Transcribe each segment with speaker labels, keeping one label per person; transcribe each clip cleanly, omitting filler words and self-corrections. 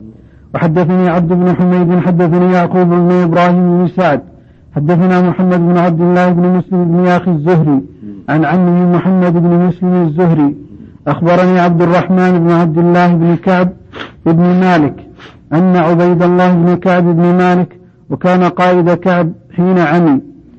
Speaker 1: وحدثني عبد بن حميد حدثني يعقوب بن إبراهيم بن سعد حدثنا محمد بن عبد الله بن مسلم بن ياخي الزهري عن عمه محمد بن مسلم الزهري أخبرني عبد الرحمن بن عبد الله بن كعب بن مالك أن عبيد الله بن كعب بن مالك وكان قائد كعب حين عمي.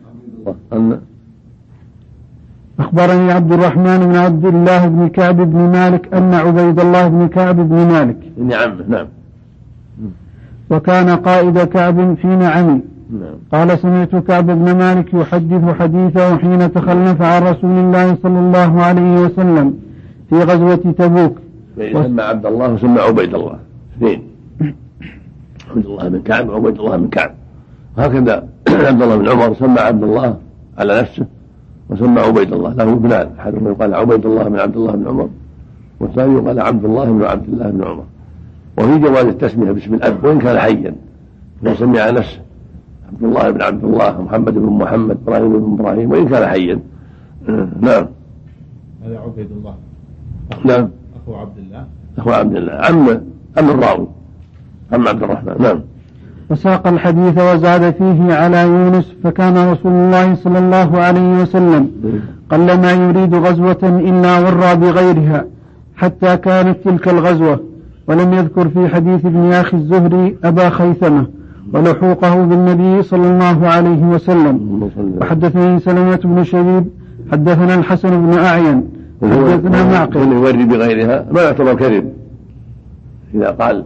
Speaker 1: أخبرني عبد الرحمن بن عبد الله بن كعب بن مالك أن عبيد الله بن كعب بن مالك
Speaker 2: نعم
Speaker 1: وكان قائد كعب حين عمي. قال سمعت كعب بن مالك يحدث حديثه حين تخلف عن رسول الله صلى الله عليه وسلم في غزوة تبوك.
Speaker 2: سمى عبد الله وسمى عبيد الله اثنين، عبد الله بن كعب وعبيد الله بن كعب. هكذا عبد الله بن عمر سمى عبد الله على نفسه وسمى عبيد الله، له ابنان، احدهما يقال عبيد الله بن عبد الله بن عمر والثاني يقال عبد الله بن عبد الله بن عمر. وفي جواز التسمية باسم الأب وإن كان حيا ويسمي على نفسه عبد الله بن عبد الله، محمد بن محمد، إبراهيم بن إبراهيم وإن كان حيا. نعم.
Speaker 3: هذا عبيد الله.
Speaker 2: نعم.
Speaker 3: أخو عبد الله.
Speaker 2: أخو عبد الله عم الراوي عم عبد الرحمن. نعم.
Speaker 1: وساق الحديث وزاد فيه على يونس فكان رسول الله صلى الله عليه وسلم قلما يريد غزوة إلا ورى بغيرها حتى كانت تلك الغزوة. ولم يذكر في حديث ابن ياخي الزهري أبا خيثمة ولحوقه بالنبي صلى الله عليه وسلم. وحدثني سلمة بن شبيب حدثنا الحسن بن أعين حدثنا معقل.
Speaker 2: يوري بغيرها ما يعتبر كذب إذا قال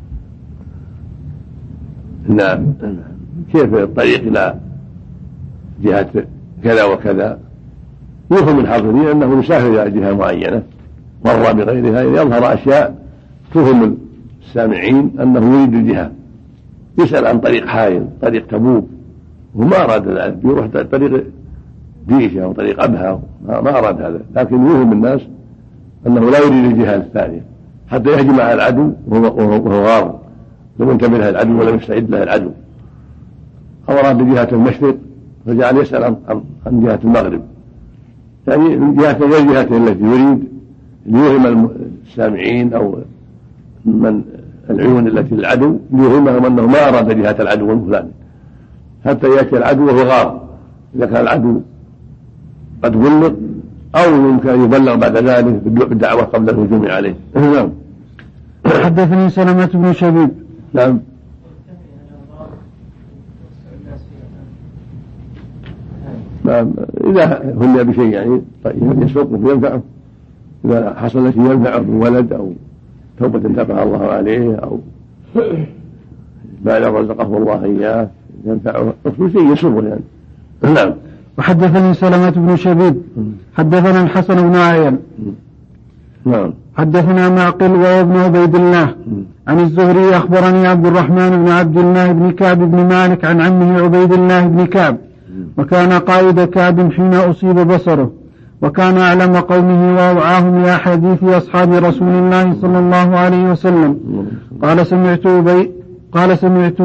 Speaker 2: نعم كيف الطريق إلى جهة كذا وكذا، يفهم من حاضرين أنه يسافر إلى جهة معينة مر بغيرها يظهر أشياء تفهم السامعين أنه يريد الجهة، يسأل عن طريق حائل طريق تبوك وما أراد ذلك، يروح طريق ديشة أو طريق أبها ما أراد هذا، لكن يفهم الناس أنه لا يريد الجهة الثانية حتى يهجم على العدو وهو غار لم ينتبه له العدو ولم يستعد له العدو، أو أراد جهة المشرق فجعل يسأل عن جهة المغرب، يعني جهة غير جهته التي يريد ليوهم السامعين أو من العيون التي للعدو ليوهمهم أنه ما أراد جهة العدو الفلاني حتى يأتي العدو وهو غار، إذا كان العدو قد بلغ أو يمكن أن يبلغ بعد ذلك بالدعوة قبل الهجوم عليه. نعم.
Speaker 1: حدثني سلمة بن شبيب.
Speaker 2: نعم. إذا هن بشيء يعني طيب يسوقه وينفعه، إذا حصل شيء ينفعه بولد أو توبة تبع الله عليه أو ما رزقه الله إياه ينفعه شيء يسره يعني. نعم.
Speaker 1: وحدثني سلمة بن شبيب حدثنا الحسن بن عيان.
Speaker 2: نعم.
Speaker 1: حدثنا معقل وهو ابن عبيد الله عن الزهري أخبرني عبد الرحمن بن عبد الله بن كعب بن مالك عن عمه عبيد الله بن كعب وكان قائد كعب حين أصيب بصره وكان أعلم قومه وأوعاهم لأحاديث أصحاب رسول الله صلى الله عليه وسلم. قال سمعت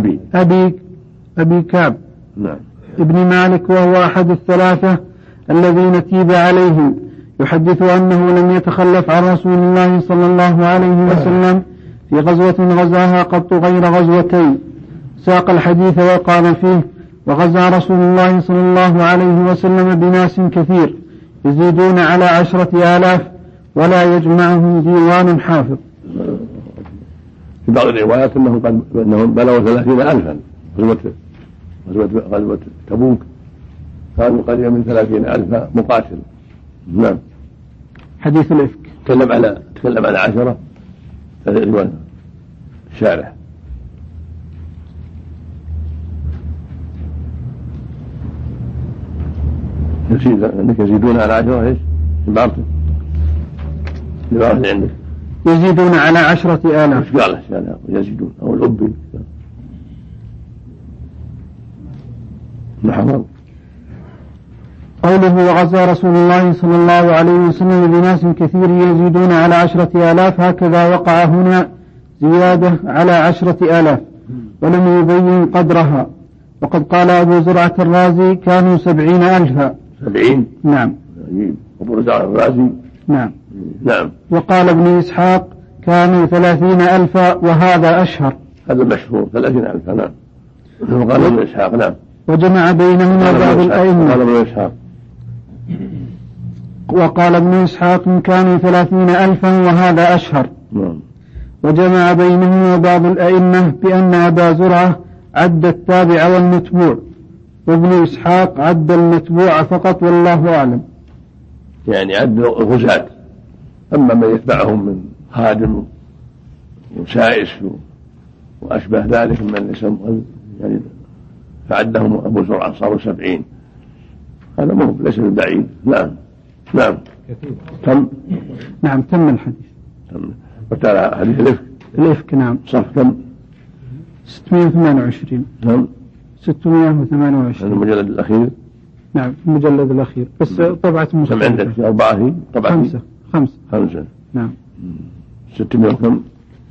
Speaker 1: أبي كعب ابن مالك وهو أحد الثلاثة الذين تيب عليهم يحدث أنه لم يتخلف عن رسول الله صلى الله عليه وسلم في غزوة غزاها قط غير غزوتين. ساق الحديث وقال فيه: وغزا رسول الله صلى الله عليه وسلم بناس كثير يزيدون على 10,000 ولا يجمعهم ديوان حافظ.
Speaker 2: في بعض الروايات أنهم بلغوا 30,000. غزوة تبوك كانوا قريبا من 30,000 مقاتل. نعم.
Speaker 1: حديث الإفك
Speaker 2: تكلم على 10 رواية الشارح. انك يزيدون على 10 ايش؟ عبارته اللي عندك
Speaker 1: يزيدون على 10,000.
Speaker 2: ايش قال يزيدون او الأبي محمد.
Speaker 1: قوله وغزا رسول الله صلى الله عليه وسلم بناس كثير يزيدون على 10,000 هكذا وقع هنا زيادة على 10,000 ولم يبين قدرها. وقد قال أبو زرعة الرازي كانوا 70,000.
Speaker 2: 70؟
Speaker 1: نعم.
Speaker 2: أبو زرعة الرازي.
Speaker 1: نعم.
Speaker 2: نعم.
Speaker 1: وقال ابن إسحاق كانوا 30,000 وهذا أشهر.
Speaker 2: هذا مشهور 30,000. نعم. وقال ابن إسحاق. نعم.
Speaker 1: وجمع بينهما بعض الأئمة.
Speaker 2: قال ابن إسحاق.
Speaker 1: وقال ابن إسحاق كانوا 30,000 وهذا أشهر. وجمع بينهما بعض الأئمة بأن أبا زرعة عد التابع والمتبوع، وابن إسحاق عد المتبوع فقط والله أعلم.
Speaker 2: يعني عد الغزاة، أما من يتبعهم من خادم وسائس وأشبه ذلك من يسمى يعني فعدهم أبو زرعة صاروا 70. هذا مهم ليس بالبعيد. نعم. نعم. تم.
Speaker 1: نعم تم الحديث.
Speaker 2: تم. وتعالى حديث
Speaker 1: الإفك. نعم.
Speaker 2: صف كم؟
Speaker 1: 628.
Speaker 2: نعم.
Speaker 1: 628.
Speaker 2: المجلد الأخير.
Speaker 1: نعم المجلد الأخير بس طبعة
Speaker 2: كم عندك؟ 4 هي طبعة 5.
Speaker 1: نعم.
Speaker 2: 600 كم؟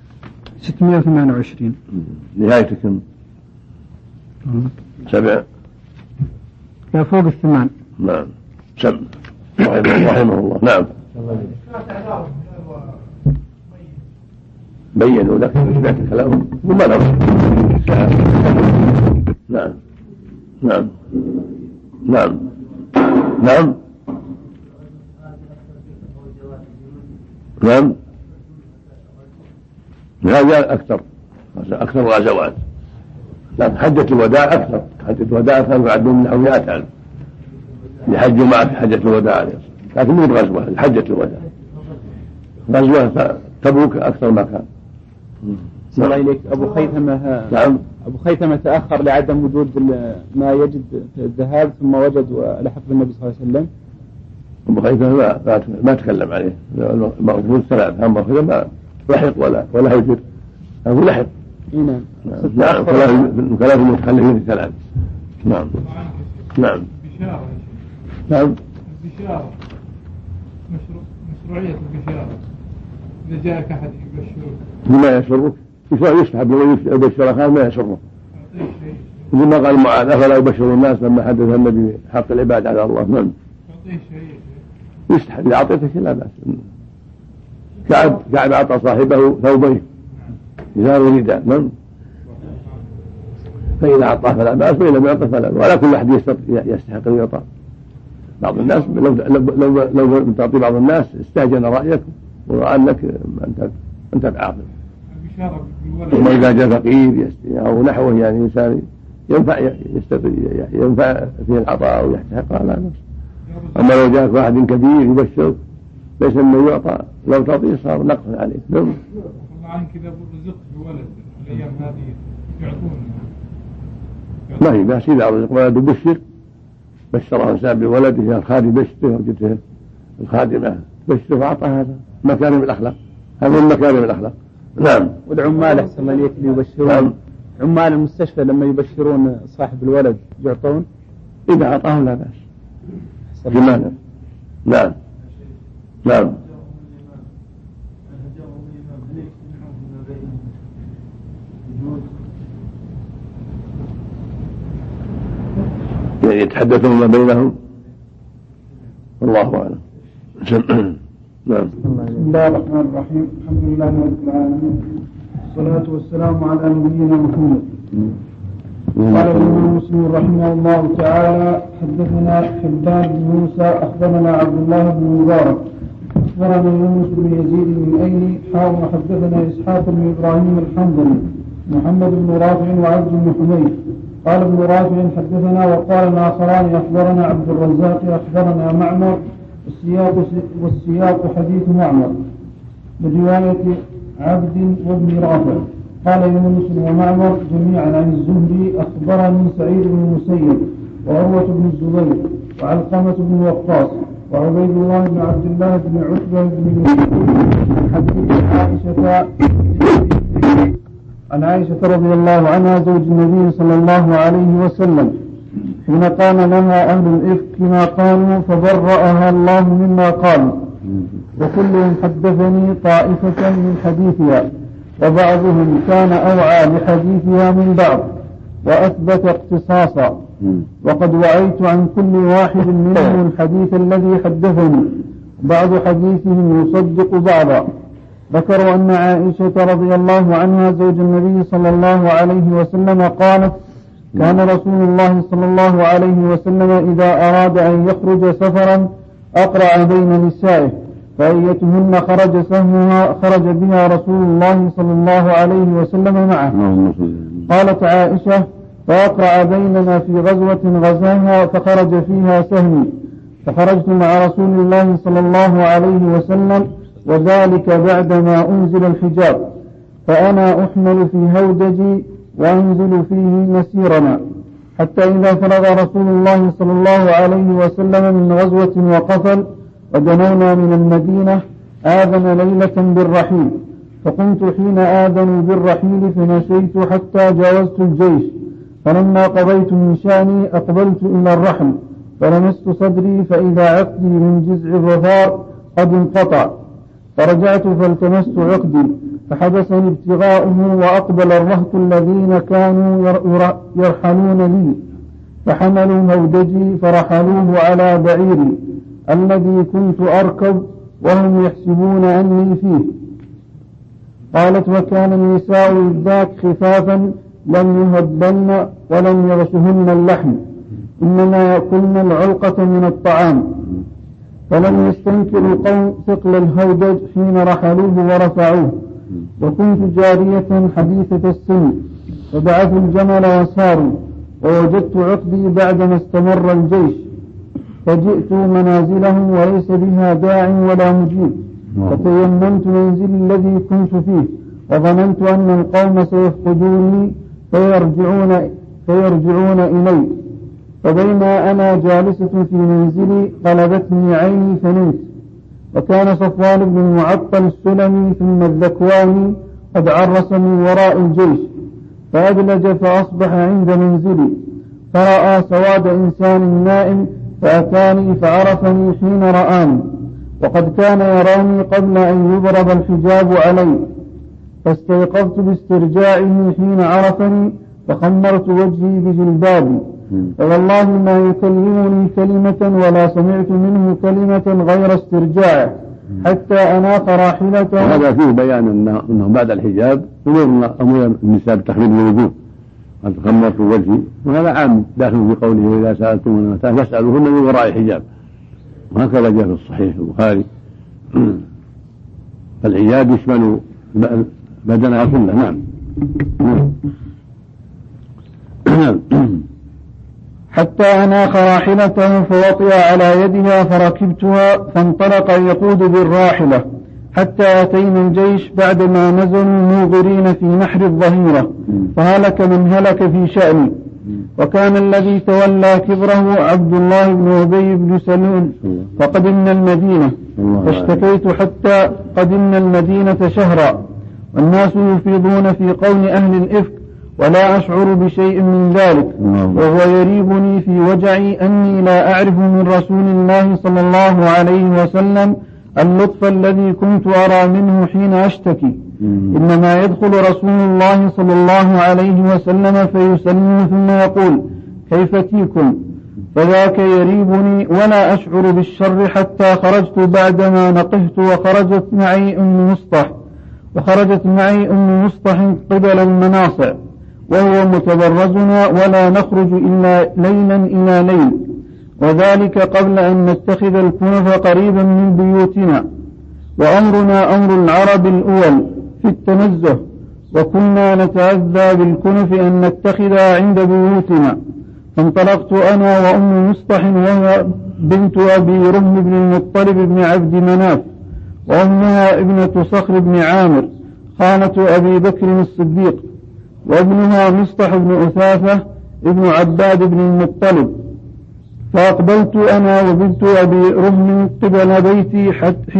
Speaker 1: 628.
Speaker 2: نهاية كم؟ 7.
Speaker 1: لا فوق 8.
Speaker 2: نعم. 7 رحمه الله. نعم. بينوا لك سمعت كلامهم وما لهم. نعم. نعم. نعم. نعم. نعم. هذا أكثر غزوات. لكن حجة الوداع أكثر. حجة الوداع كانوا يعدون نحو 100,000 يحجوا معك حجة الوداع، لكن مو غزوة حجة الوداع. غزوة تبوك أكثر ما كان.
Speaker 1: الله إليك. أبو خيثمة.
Speaker 2: نعم.
Speaker 1: أبو خيثمة تأخر لعدم وجود ما يجد في الذهاب ثم وجد ولحق بالنبي صلى الله عليه وسلم.
Speaker 2: أبو خيثمة ما تكلم عليه. الموجود 3 هم ما لحق ولا هجر. أبو لحق.
Speaker 1: نعم.
Speaker 2: نعم. كلام المتخلفين 3. نعم. نعم. نعم.
Speaker 3: البشارة مشروعية البشارة إذا جاءك أحد يبشرك
Speaker 2: بما يسرك يستحب لمن يبشر أخاه ما يسره. لما قال معاذ أفلا يبشر الناس لما حدث النبي حق العباد على الله. نعم. يستحب إذا أعطيتك لا بأس. كعب أعطى صاحبه ثوبين إزار ورداء. نعم. فإذا أعطاه فلا بأس وإن لم يعطه فلا بأس، ولا كل أحد يستحق أن يعطى. بعض الناس لو تعطي بعض الناس استهجن رأيك ورأى أنك أنت بعاقل. وما إذا جاء فقير أو نحوه يعني إنسان ينفع فيه العطاء أو يستحق لا بأس. أما لو جاءك واحد كبير يبشرك ليس أنه يعطى، لو تعطيه صار نقص عليك. نعم.
Speaker 3: والله عنك إذا رزقت بولد الأيام هذه يعطون
Speaker 2: ما هي بأس إذا رزق ولد بشره إنسان بولده الخادم بشره وجدته الخادمة بشره فأعطى. هذا مكارم الأخلاق. هذا من مكارم الأخلاق. نعم.
Speaker 1: والعمال أحسن الله يبشرون.
Speaker 2: نعم.
Speaker 1: عمال المستشفى لما يبشرون صاحب الولد يعطون
Speaker 2: إذا أعطاهم لا بأس. جمالا. نعم. نعم. يعني يتحدثون ما بينهم والله أعلم. نعم.
Speaker 1: بسم الله الرحمن الرحيم. الحمد لله رب العالمين والصلاة والسلام على نبينا محمد. قال الإمام مسلم رحمه الله تعالى حدثنا حبان بن موسى أخبرنا عبد الله بن مبارك أخبرنا يونس بن يزيد من أيلي حدثنا إسحاق بن إبراهيم الحنظلي محمد بن رافع وعبد بن حميد قال ابن رافع حدثنا وقال الآخران أخبرنا عبد الرزاق أخبرنا معمر والسياق حديث معمر برواية عبد وابن رافع قال يونس ومعمر جميعا عن الزهري أخبرني سعيد بن المسيب وعروة بن الزبير وعلقمة بن وقاص وعبيد الله بن عبد الله بن عتبة بن مسعود حديث عن عائشة رضي الله عنها زوج النبي صلى الله عليه وسلم حين قال لها أهل الإفك ما قالوا فبرأها الله مما قالوا وكلهم حدثني طائفة من حديثها وبعضهم كان أوعى بحديثها من بعض وأثبت اقتصاصا وقد وعيت عن كل واحد منهم الحديث الذي حدثني بعض حديثهم يصدق بعضا ذكروا أن عائشة رضي الله عنها زوج النبي صلى الله عليه وسلم قالت: كان رسول الله صلى الله عليه وسلم إذا أراد أن يخرج سفرا أقرع بين نسائه، فأيتهن خرج سهمها خرج بها رسول الله صلى الله عليه وسلم معه. قالت عائشة: فأقرع بيننا في غزوة غزاها فخرج فيها سهمي، فخرجت مع رسول الله صلى الله عليه وسلم، وذلك بعدما أنزل الحجاب، فأنا أحمل في هودجي وأنزل فيه مسيرنا، حتى إذا فرغ رسول الله صلى الله عليه وسلم من غزوة وقفل ودنونا من المدينة آذن ليلة بالرحيل، فقمت حين آذنوا بالرحيل فمشيت حتى جاوزت الجيش، فلما قضيت من شأني أقبلت إلى الرحل، فلمست صدري فإذا عقدي من جزع الظفار قد انقطع، فرجعت فالتمست عقدي فحبسني ابتغاؤه، وأقبل الرهط الذين كانوا يرحلون لي، فحملوا هودجي فرحلوه على بعيري الذي كنت أركب وهم يحسبون أني فيه. قالت: وكان النساء ذاك خفافا لم يهبن ولم يغشهن اللحم، إنما يأكلن العلقة من الطعام، فلم يستنكر القوم ثقل الهودج حين رحلوه ورفعوه. وكنت جارية حديثة السن، فبعثوا الجمل وساروا، ووجدت عقدي بعدما استمر الجيش، فجئت منازلهم وليس بها داع ولا مجيب، فتيممت منزل الذي كنت فيه، وظننت أن القوم سيفقدوني فيرجعون إلي، فبينما أنا جالسة في منزلي غلبتني عيني فنمت، وكان صفوان بن المعطل السلمي ثم الذكواني قد عرس من وراء الجيش، فأدلج فأصبح عند منزلي، فرأى سواد إنسان نائم، فأتاني فعرفني حين رآني، وقد كان يراني قبل أن يضرب الحجاب علي، فاستيقظت باسترجاعه حين عرفني، فخمرت وجهي بجلبابي، فوالله ما يكلمني كلمة ولا سمعت منه كلمة غير استرجاعه، حتى أناق راحلته.
Speaker 2: هذا فيه بيان أنه بعد الحجاب أمر النساء بتخليل الوجوه، قد خمرت وجهي، وهذا عام داخل في قوله: وإذا سألتم المتاع فاسألوهن من وراء الحجاب، وهكذا جاء في الصحيح البخاري. فالحجاب يشمل بدنها كله. نعم.
Speaker 1: حتى أناخ راحلته فوطئ على يدها فركبتها، فانطلق يقود بالراحلة حتى أتينا الجيش بعدما نزلوا موغرين في نحر الظهيرة، فهلك من هلك في شأني. وكان الذي تولى كبره عبد الله بن أبي بن سلول، فقدمنا المدينة، فاشتكيت حتى قدمنا المدينة شهرا، والناس يفيضون في قول أهل الإفك، ولا أشعر بشيء من ذلك، وهو يريبني في وجعي أني لا أعرف من رسول الله صلى الله عليه وسلم اللطف الذي كنت أرى منه حين أشتكي، إنما يدخل رسول الله صلى الله عليه وسلم فيسلم ثم يقول: كيف تيكم؟ فذاك يريبني ولا أشعر بالشر، حتى خرجت بعدما نقهت، وخرجت معي أم مصطح قبل المناصع، وهو متبرزنا، ولا نخرج إلا ليلا إلى ليل، وذلك قبل أن نتخذ الكنف قريبا من بيوتنا، وأمرنا أمر العرب الأول في التنزه، وكنا نتأذى بالكنف أن نتخذها عند بيوتنا. فانطلقت أنا وأم مصطح، وهي بنت أبي رهم بن المطلب بن عبد مناف، وأمها ابنة صخر بن عامر خالة أبي بكر الصديق، وابنها مصطح بن أثاثة ابن عباد بن المطلب. فأقبلت أنا وبنت أبي رهم قبل بيتي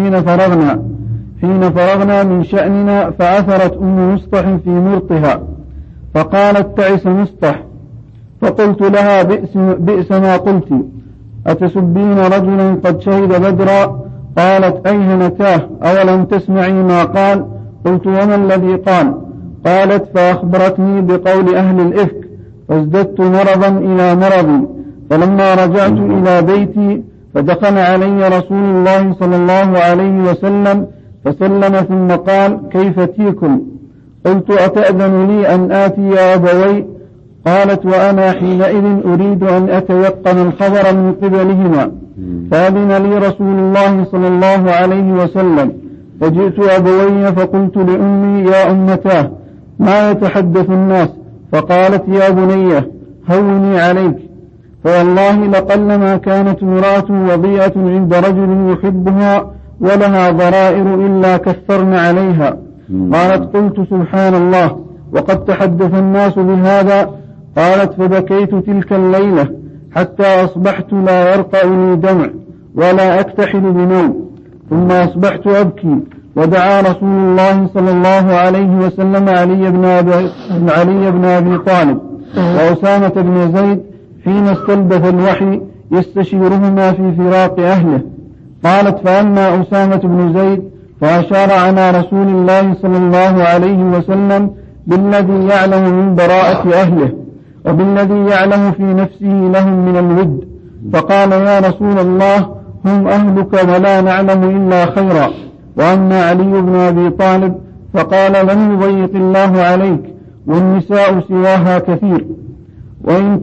Speaker 1: حين فرغنا من شأننا، فعثرت أم مصطح في مرطها، فقالت: تعس مصطح. فقلت لها: بئس ما قلت، أتسبين رجلا قد شهد بدرا؟ قالت: أيهنتاه، أولم تسمعي ما قال؟ قلت: وما الذي قال؟ قالت: فأخبرتني بقول أهل الإفك، فازددت مرضا إلى مرضي، فلما رجعت إلى بيتي فدخل علي رسول الله صلى الله عليه وسلم، فسلم ثم قال: كيف تيكم؟ قلت: أتأذن لي أن آتي يا أبوي؟ قالت: وأنا حينئذ أريد أن أتيقن الخبر من قبلهما. فأذن لي رسول الله صلى الله عليه وسلم، فجئت أبوي فقلت لأمي: يا أمتاه، ما يتحدث الناس؟ فقالت: يا بني، هوني عليك، فوالله لقلما كانت امرأة وضيئة عند رجل يحبها ولها ضرائر إلا كثرن عليها. قالت: قلت: سبحان الله، وقد تحدث الناس بهذا. قالت: فبكيت تلك الليلة حتى أصبحت لا يرقى لي دمع ولا أكتحل بنوم، ثم أصبحت أبكي. ودعا رسول الله صلى الله عليه وسلم علي بن أبي طالب وأسامة بن زيد حين استلبث الوحي يستشيرهما في فراق أهله. قالت: فأما أسامة بن زيد فأشار على رسول الله صلى الله عليه وسلم بالذي يعلم من براءة أهله وبالذي يعلم في نفسه لهم من الود، فقال: يا رسول الله، هم أهلك ولا نعلم إلا خيرا. وأما علي بن أبي طالب فقال: لم يضيق الله عليك، والنساء سواها كثير، وإن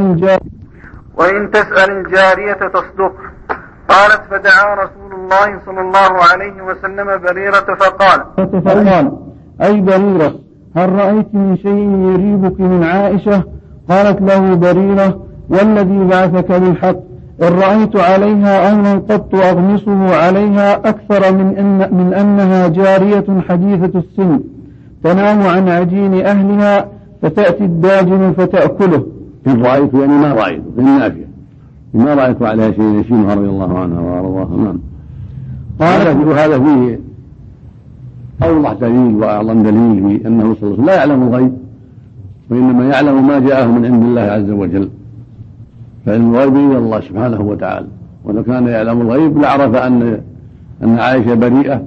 Speaker 1: تسأل الجارية تصدق. قالت: فدعا رسول الله صلى الله عليه وسلم بريرة فقال: أي بريرة، هل رأيت من شيء يريبك من عائشة؟ قالت له بريرة: والذي بعثك بالحق، إن رأيت عليها أمرا قط أغمصه عليها أكثر من أنها جارية حديثة السن تنام عن عجين أهلها فتأتي الداجن فتأكله.
Speaker 2: إن رأيت يعني ما رأيت، من نافية، ما رأيت عليها شيء يشينها رضي الله عنها وأرضاها. نعم. وهذا فيه أوضح دليل وأعظم دليل في أنه صلى الله عليه وسلم لا يعلم الغيب، وإنما يعلم ما جاءه من عند الله عز وجل، فعلم الغيب إلى الله سبحانه وتعالى. ولو كان يعلم الغيب لعرف أن عائشة بريئة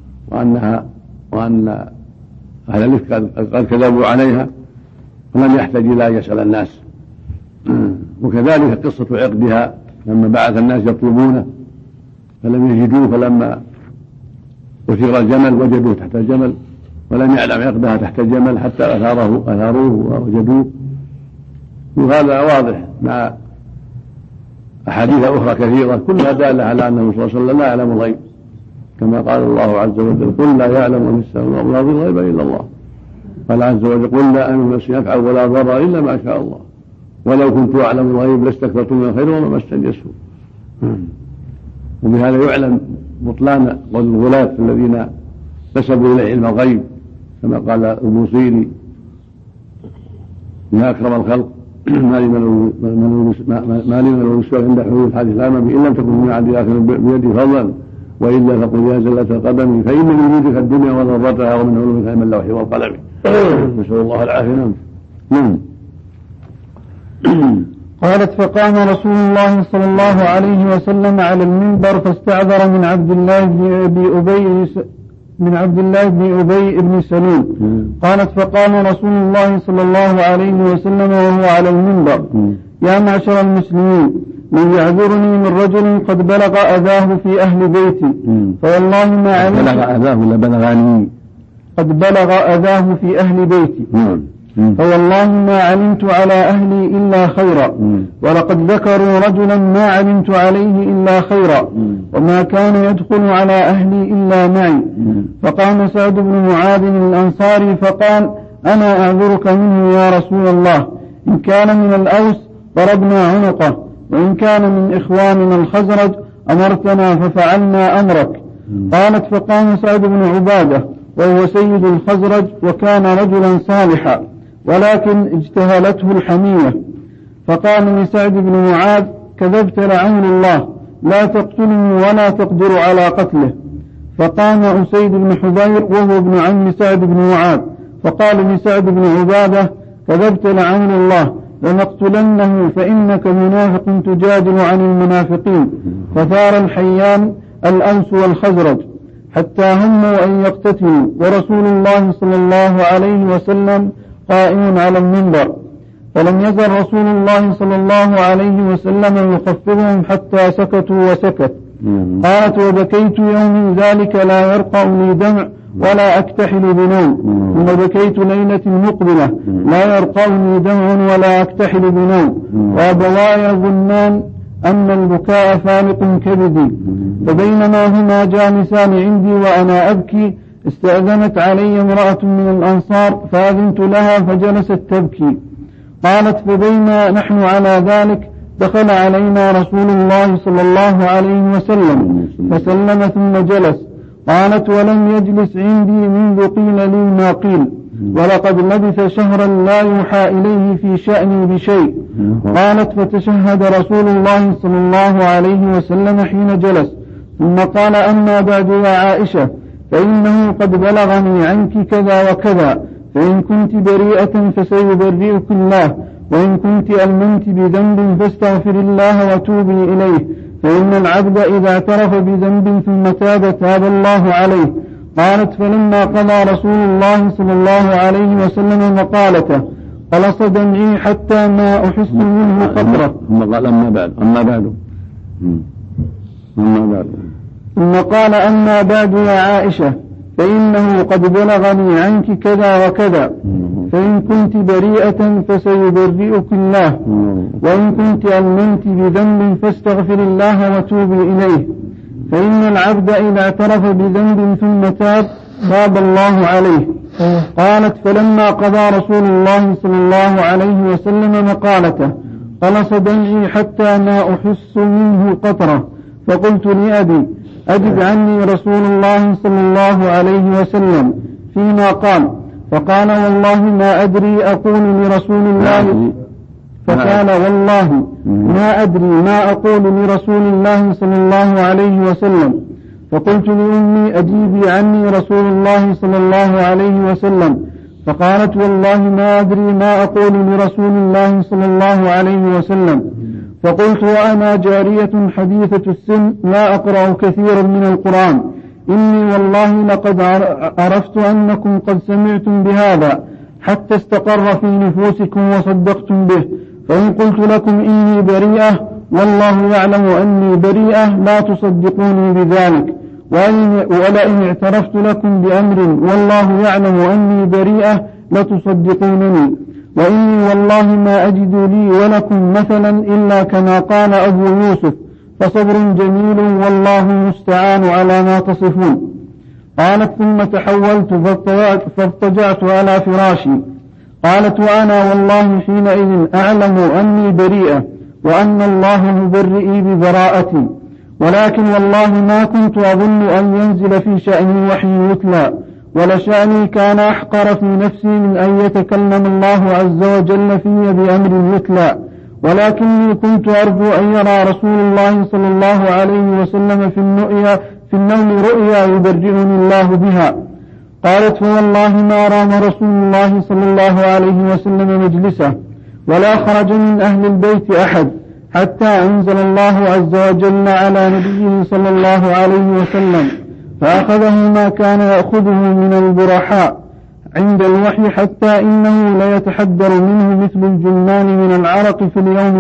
Speaker 2: وأن أهل الإفك قد كذبوا عليها، ولم يحتاج إلى أن يسأل الناس. وكذلك قصة عقدها لما بعث الناس يطلبونه فلم يجدوه، فلما أثير الجمل وجدوه تحت الجمل، ولم يعلم عقدها تحت الجمل حتى أثاروه ووجدوه. وهذا واضح مع أحاديث أخرى كثيرة كلها دالة على أنه صلى الله عليه وسلم لا يعلم الغيب، كما قال الله عز وجل: قل لا يعلم في السماء والأرض الغيب إلا الله. قال عز وجل: قل لا أملك نفسي نفعا ولا ضرا إلا ما شاء الله، ولو كنت أعلم الغيب لاستكثرت من الخير وما مسني السوء. وبهذا يعلم بطلان قول الغلاة الذين نسبوا إلى علم الغيب، كما قال البوصيري: ما أكرم الخلق ما لمن الوسوى عند حدوث الحادث الأمامي إن لم تكن من عند آخر بيدي فضلا، وإلا فقل يا زلة القدم، فإن من وجودك الدنيا وضرتها ومن علومك علم اللوح والقلم. نسأل الله العافية. نعم.
Speaker 1: قالت: فقام رسول الله صلى الله عليه وسلم على المنبر فاستعذر من عبد الله بن أبي بن سلول. قالت: فقام رسول الله صلى الله عليه وسلم وهو على المنبر: يا معشر المسلمين، من يعذرني من رجل قد بلغ أذاه في أهل بيتي، فوالله ما علمت قد بلغ أذاه في أهل بيتي، فوالله ما علمت على أهلي إلا خيرا، ولقد ذكروا رجلا ما علمت عليه إلا خيرا، وما كان يدخل على أهلي إلا معي. فقام سعد بن معاذ الأنصاري فقال: أنا أعذرك منه يا رسول الله، إن كان من الأوس ضربنا عنقه، وإن كان من إخواننا الخزرج أمرتنا ففعلنا أمرك. قالت: فقام سعد بن عبادة وهو سيد الخزرج وكان رجلا صالحا، ولكن اجتهلته الحمية، فقال لسعد بن معاذ: كذبت لعمر الله، لا تقتله ولا تقدر على قتله. فقام أسيد بن حذير وهو ابن عم سعد بن معاذ فقال لسعد بن عبادة: كذبت لعمر الله، لنقتلنه فإنك منافق تجادل عن المنافقين. فثار الحيان الأوس والخزرج حتى هموا أن يقتتلوا، ورسول الله صلى الله عليه وسلم قائم على المنبر، فلم يزل رسول الله صلى الله عليه وسلم يخفضهم حتى سكتوا وسكت. قالت وبكيت يوم ذلك لا يرقع لي دمع ولا أكتحل بنوم. ثم بكيت ليلة مقبلة لا يرقعني دمع ولا أكتحل بنوم وأبواي يظنان أن البكاء فالق كبدي. فبينما هما جالسان عندي وأنا أبكي استأذنت علي امرأة من الأنصار فأذنت لها فجلست تبكي. قالت فبينا نحن على ذلك دخل علينا رسول الله صلى الله عليه وسلم فسلم ثم جلس. قالت ولم يجلس عندي منذ قيل لي ما قيل ولقد لبث شهرا لا يوحى إليه في شأني بشيء. قالت فتشهد رسول الله صلى الله عليه وسلم حين جلس ثم قال أما بعد يا عائشة فإنه قد بلغني عنك كذا وكذا فإن كنت بريئة فسيبرئك الله وإن كنت ألمنت بذنب فاستغفر الله وتوبي إليه فإن العبد إذا اعترف بذنب ثم تاب الله عليه. قالت فلما قضى رسول الله صلى الله عليه وسلم مقالته قلص دمعي حتى ما أحس منه قطرة. ثم قال أما بعد يا عائشة فإنه قد بلغني عنك كذا وكذا فإن كنت بريئة فسيبرئك الله وإن كنت ألمنت بذنب فاستغفر الله وتوبي إليه فإن العبد إذا اعترف بذنب ثم تاب الله عليه. قالت فلما قضى رسول الله صلى الله عليه وسلم مقالته قلص دمعي حتى ما أحس منه قطرة فقلت لأبي أجب عني رسول الله صلى الله عليه وسلم فيما قال. فقال والله ما أدري أقول لرسول الله فقال والله ما أدري ما أقول لرسول الله صلى الله عليه وسلم. فقلت لأمي أجيبي عني رسول الله صلى الله عليه وسلم. فقالت والله ما أدري ما أقول لرسول الله صلى الله عليه وسلم. فقلت وأنا جارية حديثة السن لا أقرأ كثيرا من القرآن إني والله لقد عرفت أنكم قد سمعتم بهذا حتى استقر في نفوسكم وصدقتم به فإن قلت لكم إني بريئة والله يعلم أني بريئة لا تصدقوني بذلك ولئن اعترفت لكم بأمر والله يعلم أني بريئة لتصدقونني وإني والله ما أجد لي ولكم مثلا إلا كما قال أبو يوسف فصبر جميل والله المستعان على ما تصفون. قالت ثم تحولت فاضطجعت على فراشي. قالت وأنا والله حينئذ أعلم أني بريئة وأن الله مبرئي ببراءتي ولكن والله ما كنت أظن أن ينزل في شأني وحي يتلى ولشأني كان أحقر في نفسي من أن يتكلم الله عز وجل في بأمر يتلى ولكني كنت أرجو أن يرى رسول الله صلى الله عليه وسلم في النوم رؤيا يبرئني الله بها. قالت فوالله ما رام رسول الله صلى الله عليه وسلم مجلسه ولا خرج من أهل البيت أحد حتى أنزل الله عز وجل على نبيه صلى الله عليه وسلم فأخذه ما كان يأخذه من البرحاء عند الوحي حتى إنه ليتحدر منه مثل الجمان من العرق في اليوم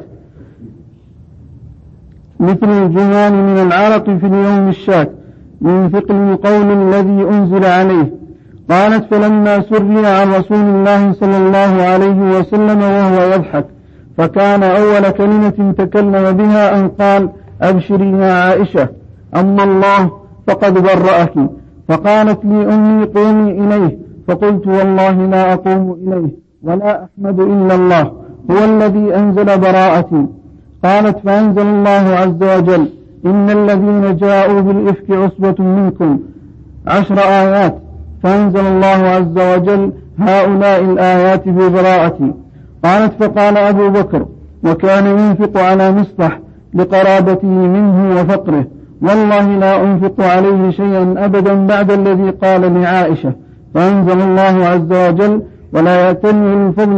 Speaker 1: الشات من ثقل القول الذي أنزل عليه. قالت فلما سري عن رسول الله صلى الله عليه وسلم وهو يضحك فكان أول كلمة تكلم بها أن قال أبشري يا عائشة أما الله فقد برأك. فقالت لي أمي قومي إليه فقلت والله لا أقوم إليه ولا أحمد إلا الله هو الذي أنزل براءتي. قالت فأنزل الله عز وجل إن الذين جاءوا بالإفك عصبة منكم 10 آيات فأنزل الله عز وجل هؤلاء الآيات ببراءتي. قالت فقال أبو بكر وكان ينفق على مصطح لقرابته منه وفقره والله لا أنفق عليه شيئا أبدا بعد الذي قال لعائشة. فأنزل الله عز وجل ولا يأتل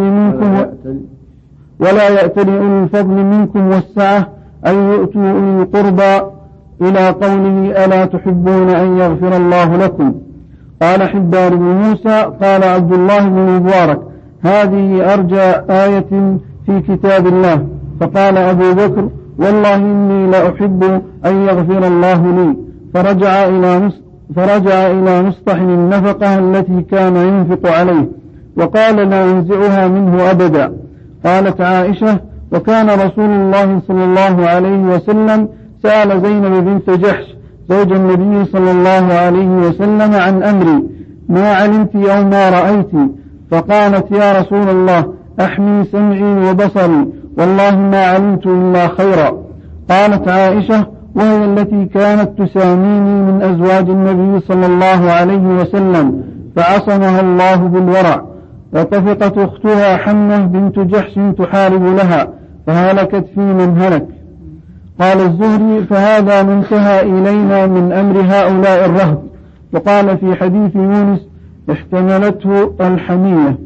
Speaker 1: أولي الفضل منكم والسعة أن يؤتوا أولي القربى إلى قوله ألا تحبون أن يغفر الله لكم. قال حبار بن موسى قال عبد الله بن مبارك هذه أرجى آية في كتاب الله. فقال أبو بكر والله إني لأحب أن يغفر الله لي. فرجع إلى مصطح النفقة التي كان ينفق عليه وقال لا أنزعها منه أبدا. قالت عائشة وكان رسول الله صلى الله عليه وسلم سأل زينب بنت جحش زوج النبي صلى الله عليه وسلم عن أمري ما علمت أو ما رأيت، فقالت يا رسول الله أحمي سمعي وبصري والله ما علمت إلا خيرا. قالت عائشة وهي التي كانت تساميني من أزواج النبي صلى الله عليه وسلم فعصمها الله بالورع. وطفقت أختها حمة بنت جحش تحارب لها فهلكت في من هلك. قال الزهري فهذا ما انتهى إلينا من أمر هؤلاء الرهط. وقال في حديث يونس احتملته الحمية.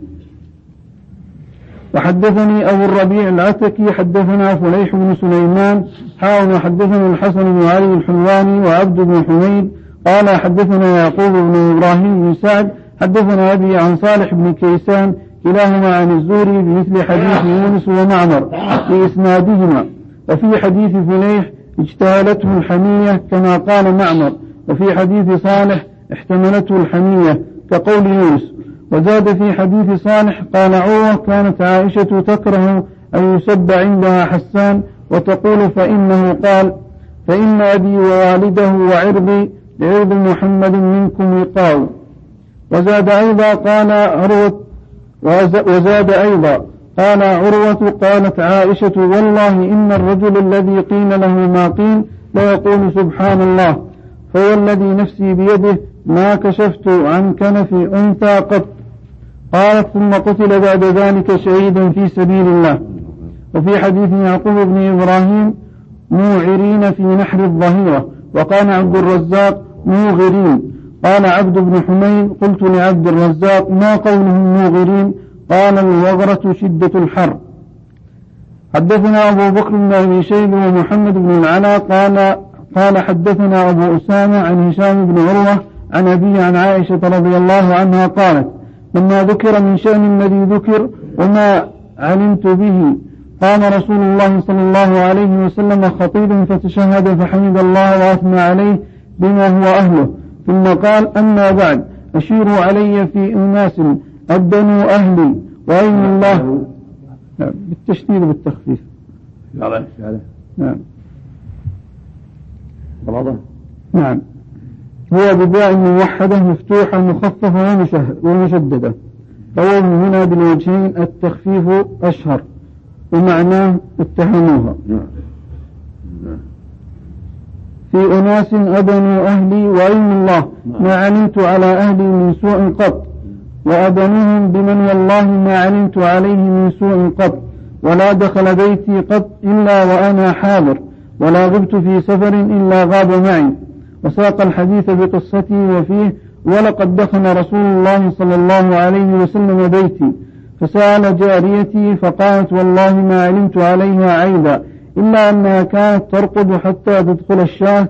Speaker 1: وحدثني أبو الربيع العتكي حدثنا فليح بن سليمان وحدثنا الحسن بن علي الحلواني وعبد بن حميد قال حدثنا يعقوب بن إبراهيم بن سعد حدثنا أبي عن صالح بن كيسان كلاهما عن الزهري بمثل حديث يونس ومعمر بإسنادهما. وفي حديث فليح اجتهلته الحمية كما قال معمر، وفي حديث صالح احتملته الحمية كقول يونس. وزاد في حديث صالح قال عروة كانت عائشة تكره أن يسب عندها حسان وتقول فإنه قال فإن أبي ووالده وعرضي لعرض محمد منكم وقاو. وزاد أيضا قال عروة قالت عائشة والله إن الرجل الذي قيل له ما قيل ليقول سبحان الله فوالذي نفسي بيده ما كشفت عن كنف أنثى قط. قالت ثم قتل بعد ذلك شهيدا في سبيل الله. وفي حديث يعقوب بن إبراهيم موعرين في نحر الظهيرة. وقال عبد الرزاق موغرين. قال عبد بن حميد قلت لعبد الرزاق ما قولهم موغرين؟ قال الوغرة شدة الحر. حدثنا أبو بكر بن أبي شيبة ومحمد بن العلا قال حدثنا أبو أسامة عن هشام بن عروة عن أبي عن عائشة رضي الله عنها قالت لما ذكر من شأن الذي ذكر وما علمت به قام رسول الله صلى الله عليه وسلم خطيبا فتشهد فحمد الله وأثنى عليه بما هو أهله، ثم قال أما بعد أشيروا علي في أناس أبدنوا أهلي وأين الله بالتشديد بالتخفيف. نعم هو بباء موحدة مفتوحة مخففة ومشددة. فهو هنا بالوجهين التخفيف أشهر ومعناه اتهموها. في أناس أبنوا أهلي وأين الله ما علمت على أهلي من سوء قط وأبنوهم بمن والله ما علمت عليه من سوء قط ولا دخل بيتي قط إلا وأنا حاضر ولا غبت في سفر إلا غاب معي. وساق الحديث بقصته وفيه ولقد دخل رسول الله صلى الله عليه وسلم بيتي فسأل جاريتي فقالت والله ما علمت عليها عيبا إلا أنها كانت ترقد حتى تدخل الشاة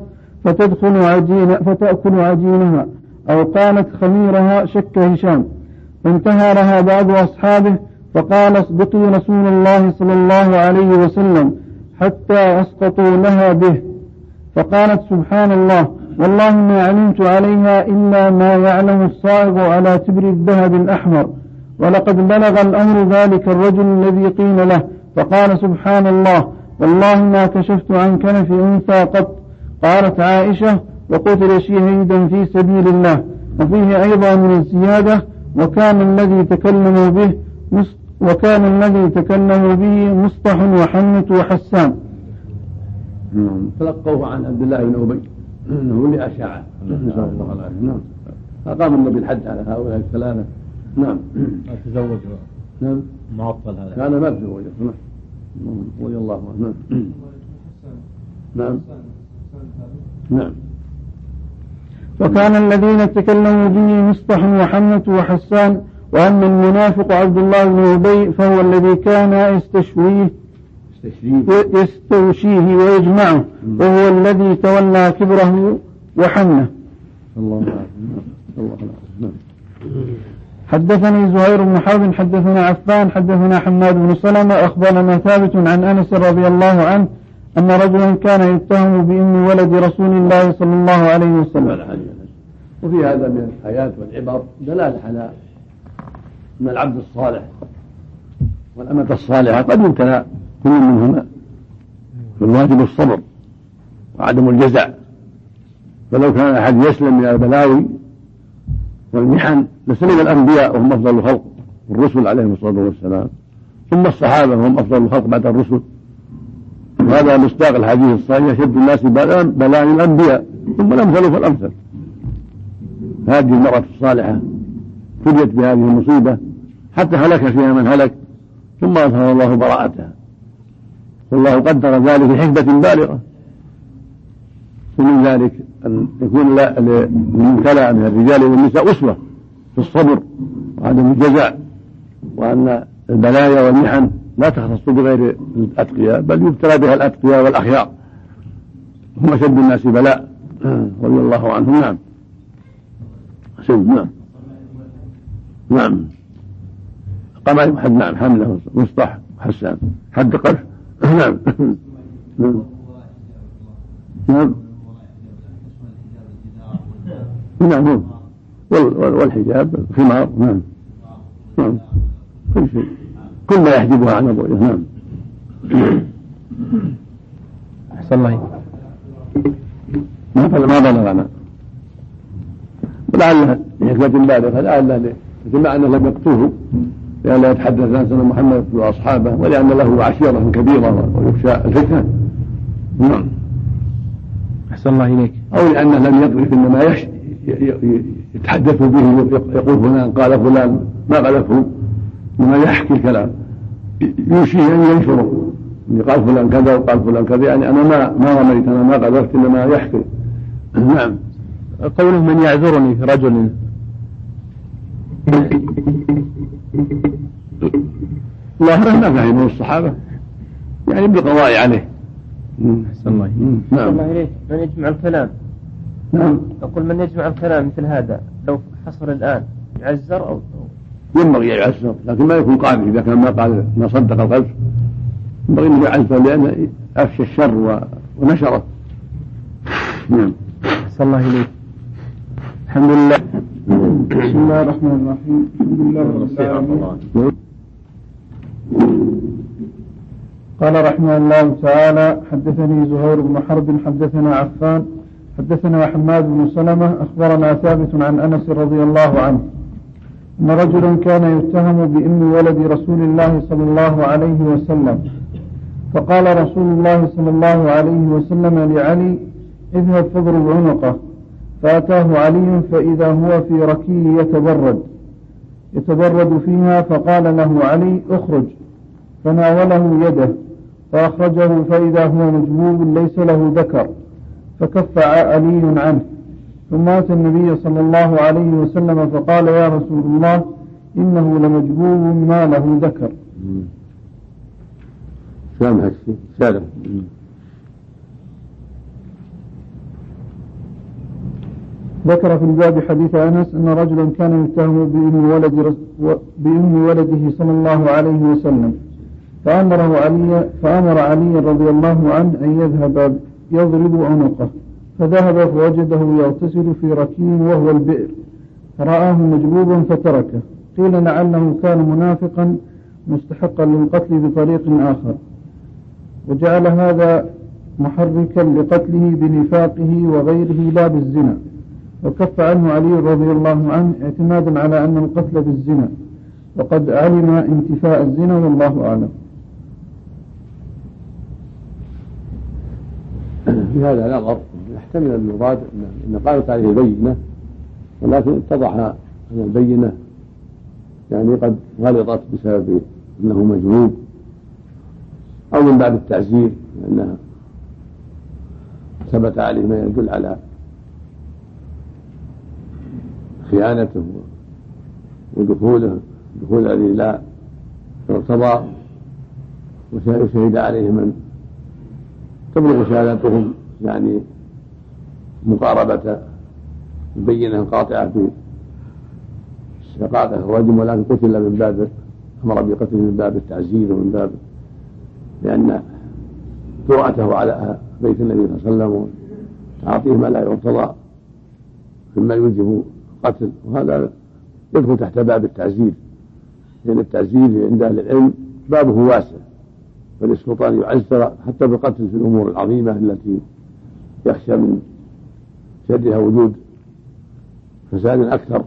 Speaker 1: فتأكل عجينها أو قالت خميرها شك هشام. فانتهرها بعض أصحابه فقال اصدقي رسول الله صلى الله عليه وسلم حتى أسقطوا لها به. فقالت سبحان الله والله ما علمت عليها إلا ما يعلم الصائغ على تبر الذهب الأحمر. ولقد بلغ الأمر ذلك الرجل الذي قيل له فقال سبحان الله والله ما كشفت عن كنف أنثى قط. قالت عائشة وقتل شهيدا في سبيل الله. وفيه أيضا من الزيادة وكان الذي تكلموا به مصطح وحنة وحسان.
Speaker 2: تلقوه عن عبد الله بن أبي انه اللي اشاعه نسال الله العافيه. نعم اقام النبي الحد على هؤلاء الثلاثه. نعم
Speaker 4: تزوج.
Speaker 2: نعم
Speaker 4: معطل هذا
Speaker 2: كان ما تزوج رضي الله عنه. نعم نعم.
Speaker 1: وكان الذين تكلموا به مصطح وحمة وحسان. وأما المنافق عبد الله بن أبي فهو الذي كان يستوشيه ويجمعه وهو الذي تولى كبره وحمه.
Speaker 2: الله
Speaker 1: حدثني زهير بن حرب حدثنا عفان حدثنا حماد بن سلمة أخبرنا ثابت عن أنس رضي الله عنه أن رجلا كان يتهم بأم ولد رسول الله صلى الله عليه وسلم.
Speaker 2: وفي هذا من الآيات والعبر دلالة على أن العبد الصالح والأمة الصالحة قد يبتلى كل منهما، فالواجب الصبر وعدم الجزع. فلو كان أحد يسلم من البلاوي والمحن لسلم الأنبياء وهم أفضل الخلق الرسل عليهم الصلاة والسلام، ثم الصحابة وهم أفضل الخلق بعد الرسل. وهذا مصداق الحديث الصحيح: شد الناس بلاء الأنبياء ثم الأمثل فالأمثل. هذه المرأة الصالحة فديت بهذه المصيبة حتى هلك فيها من هلك، ثم أظهر الله براءتها، والله قدر ذلك لحكمة بالغة. ومن ذلك أن يكون للمبتلى من الرجال والنساء أسوة في الصبر وعدم الجزع، وأن البلايا والمحن لا تختص بغير الأتقياء بل يبتلى بها الأتقياء والأخيار، هم أشد الناس بلاء رضي الله عنهم. نعم. نعم. قام حد. نعم. حمله مصطح حسان حد قرش. نعم. نعم. نعم. والحجاب الخمار. نعم. نعم. كل شيء، كل ما يحجبها عن الرؤية. نعم.
Speaker 1: أحسن الله.
Speaker 2: ما بلغنا ولعل لحكمة بالغة، لعل مع أنه لم يقتوه لأن لا يتحدث الناس عن محمد وأصحابه، ولأن له عشيرة كبيرة ويخشى الفتنة. نعم.
Speaker 1: أحسن الله إليك.
Speaker 2: أو لأنه لم يقذف، إنما يتحدث به، يقول فلان قال فلان ما قذفه، إنما يحكي الكلام يوشيه أن ينشره، قال فلان كذا وقال فلان كذا، يعني أنا ما رميت، أنا ما قذفت، إنما يحكي. نعم.
Speaker 1: قوله من يعذرني رجل،
Speaker 2: ظاهره ما فهمه الصحابة، يعني بالقضاء عليه.
Speaker 1: أحسن الله.
Speaker 2: نعم.
Speaker 4: الله إليه. من يجمع الكلام.
Speaker 2: نعم.
Speaker 4: أقول من يجمع الكلام مثل هذا لو حصل الآن يعزر أو
Speaker 2: ينبغي يعزر، لكن ما يكون قاذف. إذا كان ما قال ما صدق القذف ينبغي أن يعزر، لأنه أفشى الشر ونشره. نعم.
Speaker 1: أحسن الله إليك. الحمد لله.
Speaker 3: بسم الله الرحمن الرحيم. الحمد لله رب العالمين. قال رحمه الله تعالى: حدثني زهير بن حرب حدثنا عفان حدثنا حماد بن سلمة أخبرنا ثابت عن أنس رضي الله عنه أن رجلا كان يتهم بأم ولد رسول الله صلى الله عليه وسلم، فقال رسول الله صلى الله عليه وسلم لعلي: اذهب فاضرب عنقه. فأتاه علي فإذا هو في ركي يتبرد فيها، فقال له علي: اخرج. فناوله يده فأخرجه فإذا هو مجبوب ليس له ذكر، فكف علي عنه. ثم أتى النبي صلى الله عليه وسلم فقال: يا رسول الله، إنه لمجبوب ما له ذكر.
Speaker 2: سالم.
Speaker 3: ذكر في الباب حديث أنس أن رجلا كان يتهم بأم ولده صلى الله عليه وسلم، فأمر علي رضي الله عنه أن يذهب يضرب عنقه، فذهب فوجده يغتسل في ركين وهو البئر، فرآه مجبوبا فتركه. قيل لعله كان منافقا مستحقا للقتل بطريق آخر، وجعل هذا محركا لقتله بنفاقه وغيره لا بالزنا، وكف عنه علي رضي الله عنه اعتمادا على أن القتل بالزنا، وقد علم انتفاء الزنا والله أعلم.
Speaker 2: في هذا نظر، يحتمل أن المراد أن قامت عليه بينة، ولكن اتضح أن البينة يعني قد غلطت بسبب أنه مجنوب، أو من باب التعزير، لأنها ثبت عليه ما يدل على خيانته ودخول الذي لا ارتضى، وشهد عليه من تبلغ شهادتهم يعني مقاربة البينة القاطعة في استحقاقه الرجم، ولكن قتل من باب أمر بقتله من باب التعزير، ومن باب لأن جرأته على بيت النبي صلى الله عليه وسلم وتعاطيه ما لا يرتضى مما يوجب قتل، وهذا يدخل تحت باب التعزير، لأن التعزير عند أهل العلم بابه واسع، فللسلطان يعزر حتى بالقتل في الأمور العظيمة التي يخشى من شرها وجود فساد أكثر،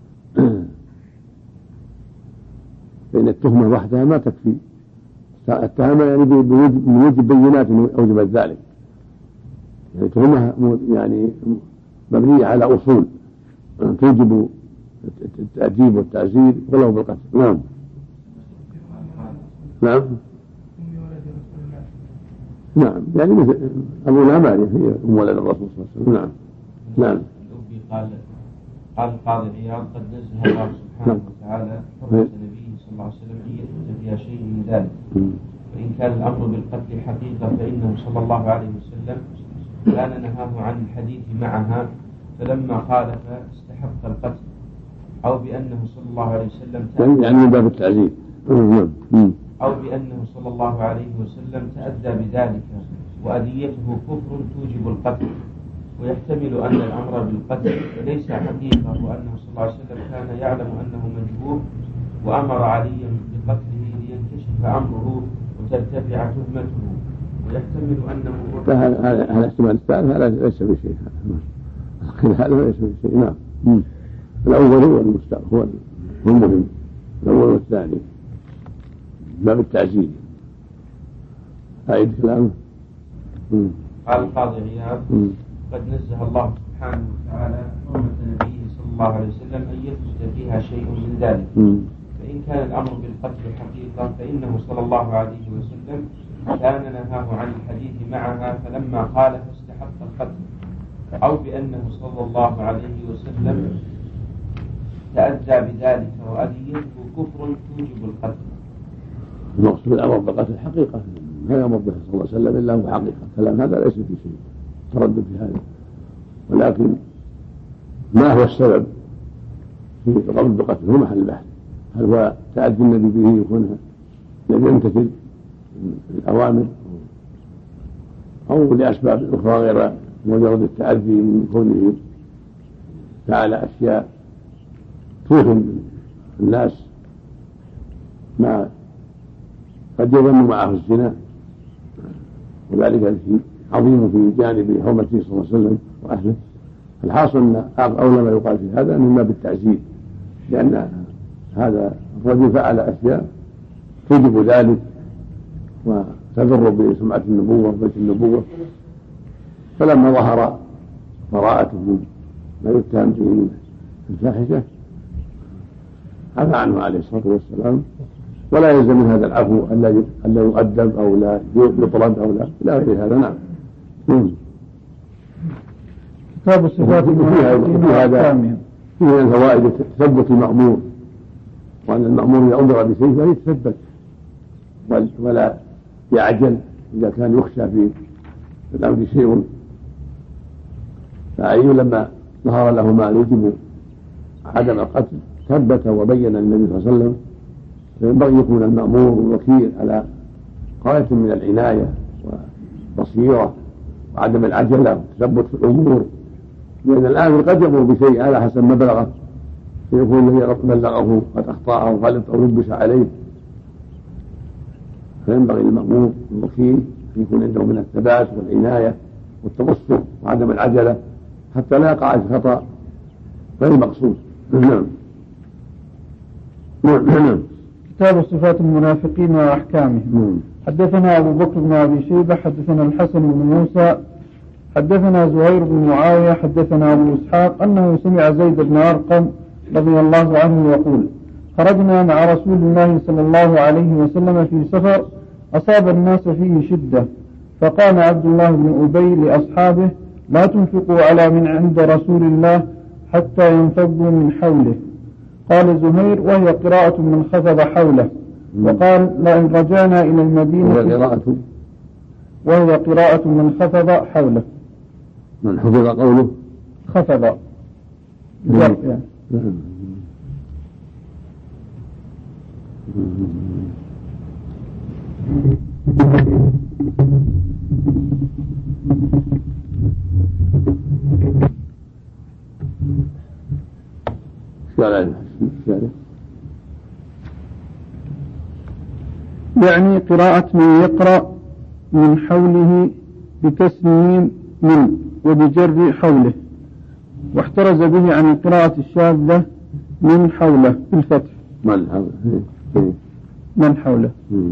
Speaker 2: فإن التهمة وحدها ما تكفي، التهمة يعني بوجود بينات أوجبت ذلك، يعني تهمة يعني مبنية على أصول توجب التأديب والتعزير ولو بالقتل. نعم نعم نعم، يعني مثل أبو العماري هي أم ولد الرسول صلى الله عليه وسلم. نعم نعم.
Speaker 5: قال القاضي عياض قد نزه الله سبحانه وتعالى حرمة نبيه صلى الله عليه وسلم أن يثبت فيها شيء من ذلك، فإن كان الأمر بالقتل حقيقة فإنه صلى الله عليه وسلم كان نهاه عن الحديث معها فلما خالف استحق القتل، أو بأنه صلى الله عليه وسلم
Speaker 2: يعني من باب التعزير،
Speaker 5: أو بأنه صلى الله عليه وسلم تأذى بذلك وأذيته كفر توجب القتل، ويحتمل أن الأمر بالقتل ليس حقيقة وأنه صلى الله عليه وسلم كان يعلم أنه مجبور وأمر عليا بقتله لينكشف أمره وترتفع تهمته، ويحتمل أنه
Speaker 2: هذا احتمال الثالث هذا ليس بشيء، هذا ليس بشيء. نعم الأول هو المهم، الأول والثاني باب التعزير. أعيد كلامه.
Speaker 5: قال القاضي عياض قد نزه الله سبحانه وتعالى حرمة نبيه صلى الله عليه وسلم أن يثبت فيها شيء من ذلك، فإن كان الأمر بالقتل حقيقة فإنه صلى الله عليه وسلم كان نهاه عن الحديث معها فلما خالف استحق القتل، أو بأنه صلى الله عليه وسلم تأذى بذلك وأذيته كفر توجب القتل.
Speaker 2: المقصود الأمر بالقتل حقيقة، لا يأمر به صلى الله عليه وسلم إلا هو حقيقة، كلام هذا ليس في شيء تردد في هذا، ولكن ما هو السبب في الأمر بالقتل هو محل البحث، هل هو تأدي النبي به يكون الذي يمتثل الأوامر أو لأسباب أخرى غير مجرد التأدي من كونه فعل أشياء توهم الناس ما قد يظن معه الزنا، وذلك شيء عظيم في جانب حرمته صلى الله عليه وسلم وأهله. الحاصل أن أولى ما يقال في هذا مما بالتعزير، لأن هذا الرجل فعل أشياء توجب ذلك وتضر بسمعة النبوة وبيت النبوة، فلما ظهر براءته ما يتهم به الفاحشة عفى عنه عليه الصلاة والسلام، ولا يلزم من هذا العفو ألا يؤدب أو لا يطرد أو لا غير هذا. نعم.
Speaker 3: كتاب الصفات
Speaker 2: فيه الفوائد تثبت المأمور، وأن المأمور إذا أمر بشيء فيتثبت ولا يعجل إذا كان يخشى في الأمر شيء. فعلي لما ظهر له ما يوجب عدم القتل ثبت وبين النبي صلى الله عليه وسلم، فينبغي يكون المأمور والوكيل على غاية من العناية والبصيرة وعدم العجلة والتثبت في الأمور، لأن الآمر قد يأمر بشيء على حسب ما بلغه، فيكون الذي بلغه قد أخطأ أو غلط أو لبس عليه، فينبغي للمأمور والوكيل أن يكون عنده من الثبات والعناية والتبصر وعدم العجلة حتى لا يقع في خطأ غير مقصود. نعم.
Speaker 3: كتاب صفات المنافقين وأحكامهم. حدثنا أبو بكر بن أبي شيبة حدثنا الحسن بن موسى حدثنا زهير بن معاوية حدثنا أبو إسحاق أنه سمع زيد بن أرقم رضي الله عنه يقول: خرجنا مع رسول الله صلى الله عليه وسلم في سفر أصاب الناس فيه شدة، فقال عبد الله بن أبي لأصحابه: لا تنفقوا على من عند رسول الله حتى ينفضوا من حوله. قال زهير: وهي قراءة من خفض حوله. وقال: لئن رجعنا إلى المدينة وهي قراءة من خفض حوله.
Speaker 2: من حفظ قوله
Speaker 3: خفض يعني.
Speaker 1: يعني قراءة من يقرأ من حوله بتسليم من وبجر حوله، واحترز به عن القراءة الشاذة من حوله بالفتح. من حوله.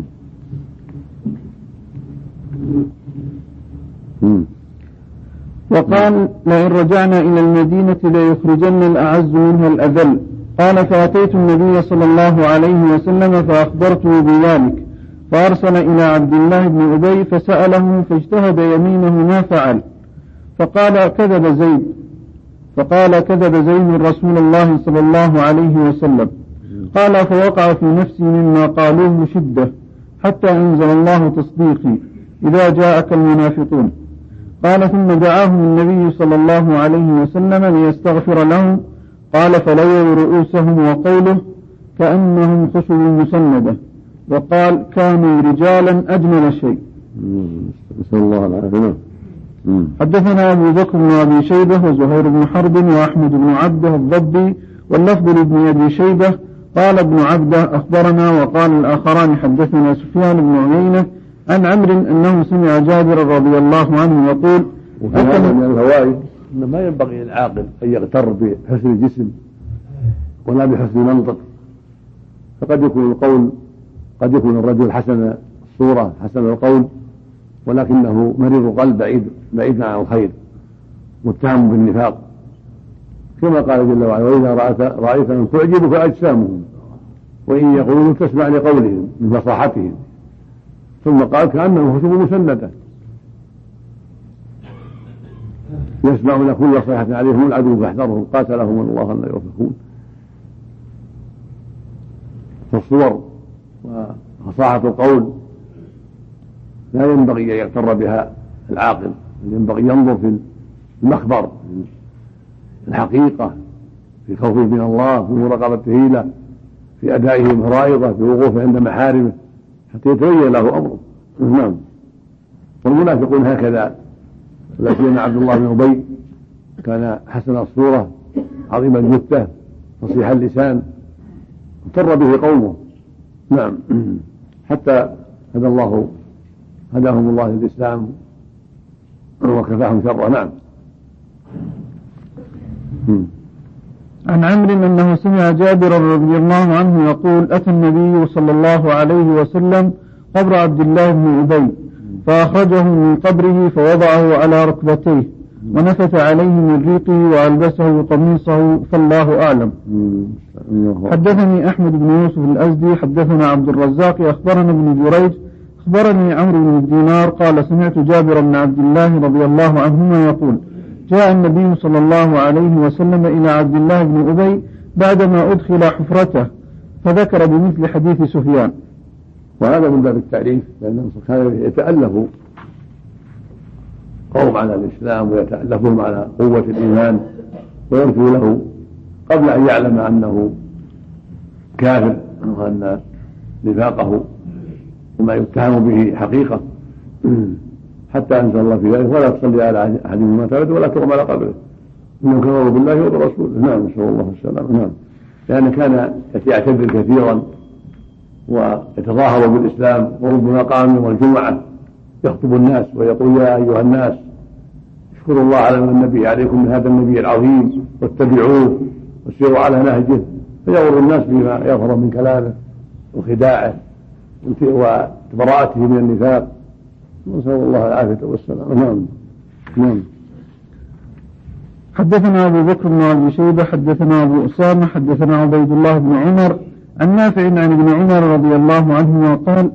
Speaker 1: وقال لئن رجعنا إلى المدينة ليخرجن الأعز منها الأذل. قال فأتيت النبي صلى الله عليه وسلم فأخبرته بذلك، فأرسل إلى عبد الله بن أبي فسأله فاجتهد يمينه ما فعل، فقال كذب زيد رسول الله صلى الله عليه وسلم. قال فوقع في نفسي مما قالوه شدة حتى أنزل الله تصديقي إذا جاءك المنافقون. قال ثم دعاهم النبي صلى الله عليه وسلم ليستغفر لهم. قال فلووا رؤوسهم وقوله كأنهم خشب مسندة. وقال كانوا رجالا أجمل شيء.
Speaker 2: نسأل الله العافية.
Speaker 1: حدثنا أبو بكر بن أبي شيبة وزهير بن حرب وأحمد بن عبده الضبي واللفظ لابن أبي شيبة قال ابن عبده أخبرنا، وقال الآخران حدثنا سفيان بن عيينة عن عمرو أنه سمع جابر رضي الله عنه يقول
Speaker 2: وفي هذا من الفوائد أنه ما ينبغي للعاقل أن يغتر بحسن الجسم ولا بحسن المنطق، فقد يكون الرجل حسن الصورة حسن القول ولكنه مريض القلب بعيد عن الخير متهم بالنفاق، كما قال جل وعلا وإذا رأيتهم تعجبك أجسامهم وإن يقولوا تسمع لقولهم من فصاحتهم، ثم قال كأنهم خشب مسندة يسمعون كل صيحة عليهم العدو فاحذرهم قاتلهم الله أن يوفقون. فالصور وفصاحة القول لا ينبغي أن يغتر بها العاقل، ينبغي ينظر في المخبر في الحقيقة في خوفه من الله في مراقبته له في أدائه فرائضه في وقوفه عند محارمه حتى يتبين له أمره. نعم. والمنافقون هكذا، لا سيما عبد الله بن أبي كان حسن الصورة عظيم الجثة فصيح اللسان اغتر به قومه. نعم. حتى هداهم الله للإسلام وكفاهم شره. نعم.
Speaker 1: عن عمرو أنه سمع جابر رضي الله عنه يقول أتى النبي صلى الله عليه وسلم قبر عبد الله بن أبي فأخرجه من قبره فوضعه على ركبتيه ونفث عليه من ريقه وألبسه قميصه فالله أعلم. حدثني أحمد بن يوسف الأزدي حدثنا عبد الرزاق أخبرنا ابن جريج أخبرني عمرو بن الدينار قال سمعت جابر بن عبد الله رضي الله عنهما يقول جاء النبي صلى الله عليه وسلم إلى عبد الله بن أبي بعدما أدخل حفرته فذكر بمثل حديث سفيان.
Speaker 2: وهذا من باب التعريف، لأنه كان يتألف قوم على الإسلام ويتألفهم على قوة الإيمان ويرجو له قبل أن يعلم أنه كافر وأن نفاقه وما يتهم به حقيقة، حتى أنزل الله في ذلك ولا تصلي على أحد مما تبعد ولا تقم على قبره إنهم كفروا بالله وبرسوله. نعم. نسأل الله السلامة. نعم. لأن كان يعتذر كثيرا ويتظاهر بالإسلام وربما قام يوم الجمعة يخطب الناس ويقول يا أيها الناس اشكروا الله على من النبي عليكم من هذا النبي العظيم واتبعوه وسيروا على نهجه، فيغر الناس بما يظهر من كلامه وخداعه وبراءته من النفاق. نسأل الله العافية والسلام. نعم. نعم.
Speaker 1: حدثنا أبو بكر بن أبي شيبة حدثنا أبو أسامة حدثنا عبيد الله بن عمر عن نافع عن ابن عمر رضي الله عنهما قال